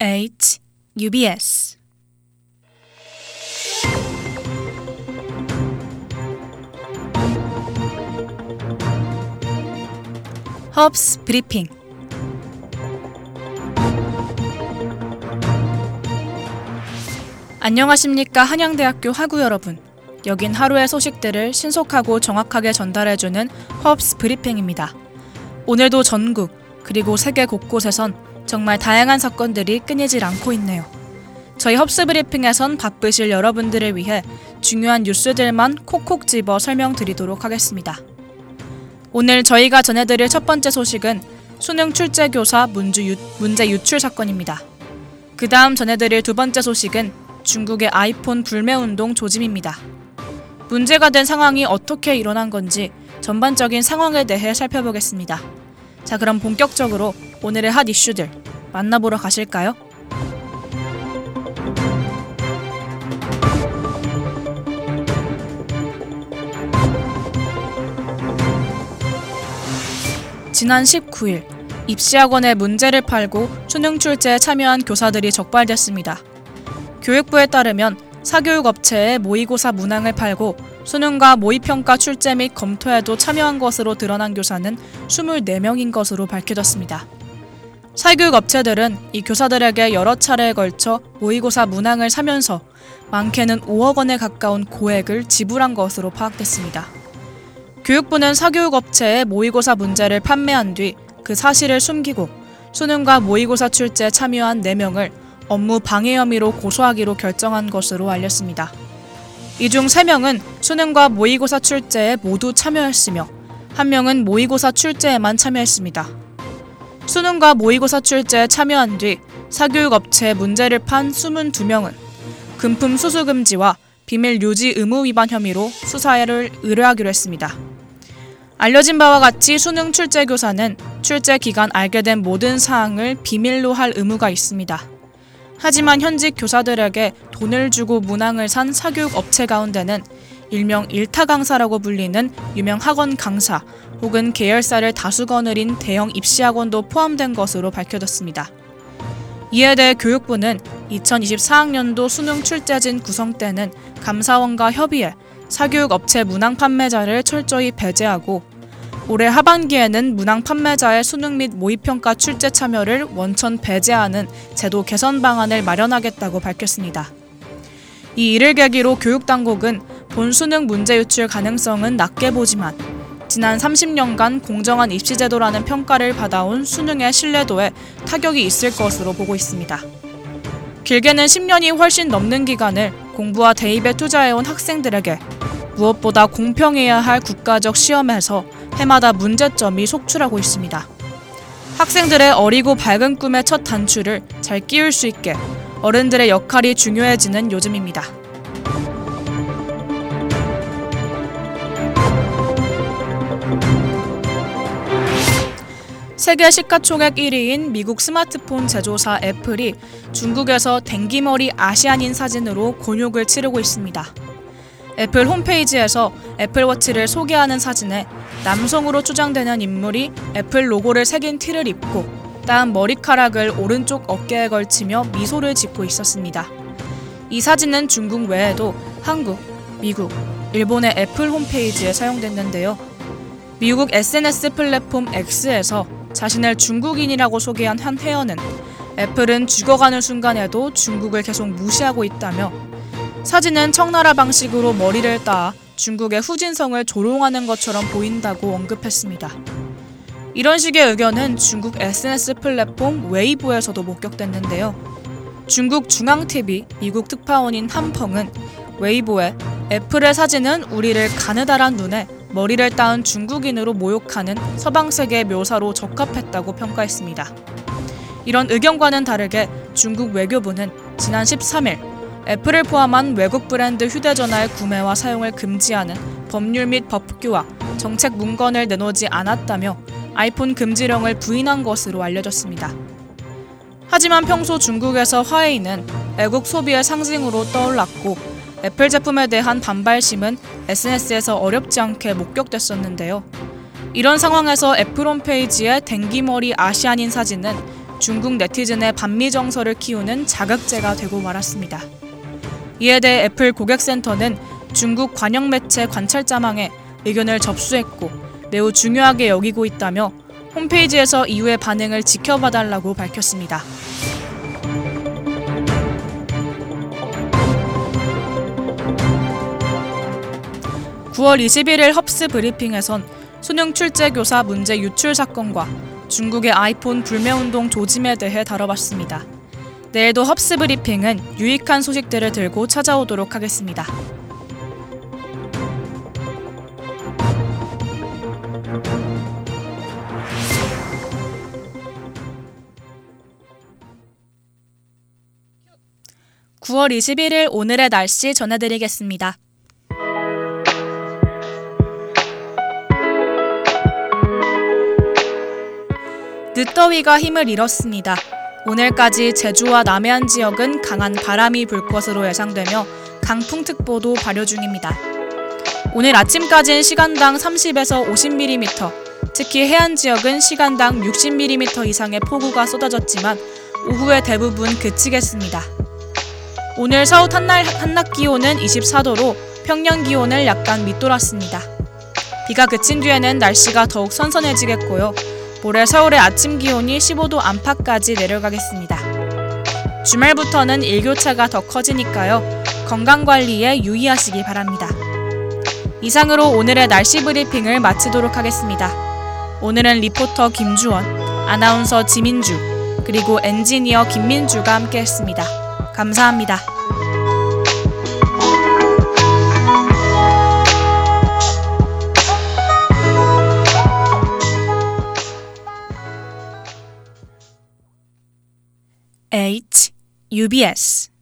H UBS 허브스 브리핑. 안녕하십니까 한양대학교 학우 여러분. 여긴 하루의 소식들을 신속하고 정확하게 전달해주는 허브스 브리핑입니다. 오늘도 전국 그리고 세계 곳곳에선 정말 다양한 사건들이 끊이질 않고 있네요. 저희 허브스 브리핑에선 바쁘실 여러분들을 위해 중요한 뉴스들만 콕콕 집어 설명드리도록 하겠습니다. 오늘 저희가 전해드릴 첫 번째 소식은 수능 출제 교사 문제 유출 사건입니다. 그 다음 전해드릴 두 번째 소식은 중국의 아이폰 불매운동 조짐입니다. 문제가 된 상황이 어떻게 일어난 건지 전반적인 상황에 대해 살펴보겠습니다. 자, 그럼 본격적으로 오늘의 핫 이슈들 만나보러 가실까요? 지난 19일 입시학원에 문제를 팔고 수능 출제에 참여한 교사들이 적발됐습니다. 교육부에 따르면 사교육업체에 모의고사 문항을 팔고 수능과 모의평가 출제 및 검토에도 참여한 것으로 드러난 교사는 24명인 것으로 밝혀졌습니다. 사교육업체들은 이 교사들에게 여러 차례에 걸쳐 모의고사 문항을 사면서 많게는 5억 원에 가까운 고액을 지불한 것으로 파악됐습니다. 교육부는 사교육업체에 모의고사 문제를 판매한 뒤 그 사실을 숨기고 수능과 모의고사 출제에 참여한 4명을 업무 방해 혐의로 고소하기로 결정한 것으로 알렸습니다. 이 중 3명은 수능과 모의고사 출제에 모두 참여했으며 1명은 모의고사 출제에만 참여했습니다. 수능과 모의고사 출제에 참여한 뒤 사교육업체에 문제를 판 22명은 금품 수수 금지와 비밀 유지 의무 위반 혐의로 수사를 의뢰하기로 했습니다. 알려진 바와 같이 수능 출제 교사는 출제 기간 알게 된 모든 사항을 비밀로 할 의무가 있습니다. 하지만 현직 교사들에게 돈을 주고 문항을 산 사교육 업체 가운데는 일명 일타 강사라고 불리는 유명 학원 강사 혹은 계열사를 다수 거느린 대형 입시학원도 포함된 것으로 밝혀졌습니다. 이에 대해 교육부는 2024학년도 수능 출제진 구성 때는 감사원과 협의해 사교육 업체 문항 판매자를 철저히 배제하고 올해 하반기에는 문항 판매자의 수능 및 모의평가 출제 참여를 원천 배제하는 제도 개선 방안을 마련하겠다고 밝혔습니다. 이 일을 계기로 교육당국은 본 수능 문제 유출 가능성은 낮게 보지만 지난 30년간 공정한 입시제도라는 평가를 받아온 수능의 신뢰도에 타격이 있을 것으로 보고 있습니다. 길게는 10년이 훨씬 넘는 기간을 공부와 대입에 투자해온 학생들에게 무엇보다 공평해야 할 국가적 시험에서 해마다 문제점이 속출하고 있습니다. 학생들의 어리고 밝은 꿈의 첫 단추를 잘 끼울 수 있게 어른들의 역할이 중요해지는 요즘입니다. 세계 시가총액 1위인 미국 스마트폰 제조사 애플이 중국에서 댕기머리 아시아인 사진으로 곤욕을 치르고 있습니다. 애플 홈페이지에서 애플워치를 소개하는 사진에 남성으로 추정되는 인물이 애플 로고를 새긴 티를 입고 따은 머리카락을 오른쪽 어깨에 걸치며 미소를 짓고 있었습니다. 이 사진은 중국 외에도 한국, 미국, 일본의 애플 홈페이지에 사용됐는데요. 미국 SNS 플랫폼 X에서 자신을 중국인이라고 소개한 한 회원은 애플은 죽어가는 순간에도 중국을 계속 무시하고 있다며 사진은 청나라 방식으로 머리를 따 중국의 후진성을 조롱하는 것처럼 보인다고 언급했습니다. 이런 식의 의견은 중국 SNS 플랫폼 웨이보에서도 목격됐는데요. 중국 중앙TV 미국 특파원인 한펑은 웨이보에 애플의 사진은 우리를 가느다란 눈에 머리를 따은 중국인으로 모욕하는 서방세계의 묘사로 적합했다고 평가했습니다. 이런 의견과는 다르게 중국 외교부는 지난 13일 애플을 포함한 외국 브랜드 휴대전화의 구매와 사용을 금지하는 법률 및 법규와 정책 문건을 내놓지 않았다며 아이폰 금지령을 부인한 것으로 알려졌습니다. 하지만 평소 중국에서 화웨이는 애국 소비의 상징으로 떠올랐고 애플 제품에 대한 반발심은 SNS에서 어렵지 않게 목격됐었는데요. 이런 상황에서 애플 홈페이지의 댕기머리 아시아인 사진은 중국 네티즌의 반미 정서를 키우는 자극제가 되고 말았습니다. 이에 대해 애플 고객센터는 중국 관영 매체 관찰자망에 의견을 접수했고 매우 중요하게 여기고 있다며 홈페이지에서 이후의 반응을 지켜봐달라고 밝혔습니다. (9월 21일) 헙스 브리핑에선 수능 출제 교사 문제 유출 사건과 중국의 아이폰 불매운동 조짐에 대해 다뤄봤습니다. 내일도 헙스 브리핑은 유익한 소식들을 들고 찾아오도록 하겠습니다. (9월 21일) 오늘의 날씨 전해드리겠습니다. 늦더위가 힘을 잃었습니다. 오늘까지 제주와 남해안 지역은 강한 바람이 불 것으로 예상되며 강풍특보도 발효 중입니다. 오늘 아침까지는 시간당 30에서 50mm, 특히 해안 지역은 시간당 60mm 이상의 폭우가 쏟아졌지만 오후에 대부분 그치겠습니다. 오늘 서울 한낮 기온은 24도로 평년 기온을 약간 밑돌았습니다. 비가 그친 뒤에는 날씨가 더욱 선선해지겠고요. 모레 서울의 아침 기온이 15도 안팎까지 내려가겠습니다. 주말부터는 일교차가 더 커지니까요. 건강관리에 유의하시기 바랍니다. 이상으로 오늘의 날씨 브리핑을 마치도록 하겠습니다. 오늘은 리포터 김주원, 아나운서 지민주, 그리고 엔지니어 김민주가 함께했습니다. 감사합니다. UBS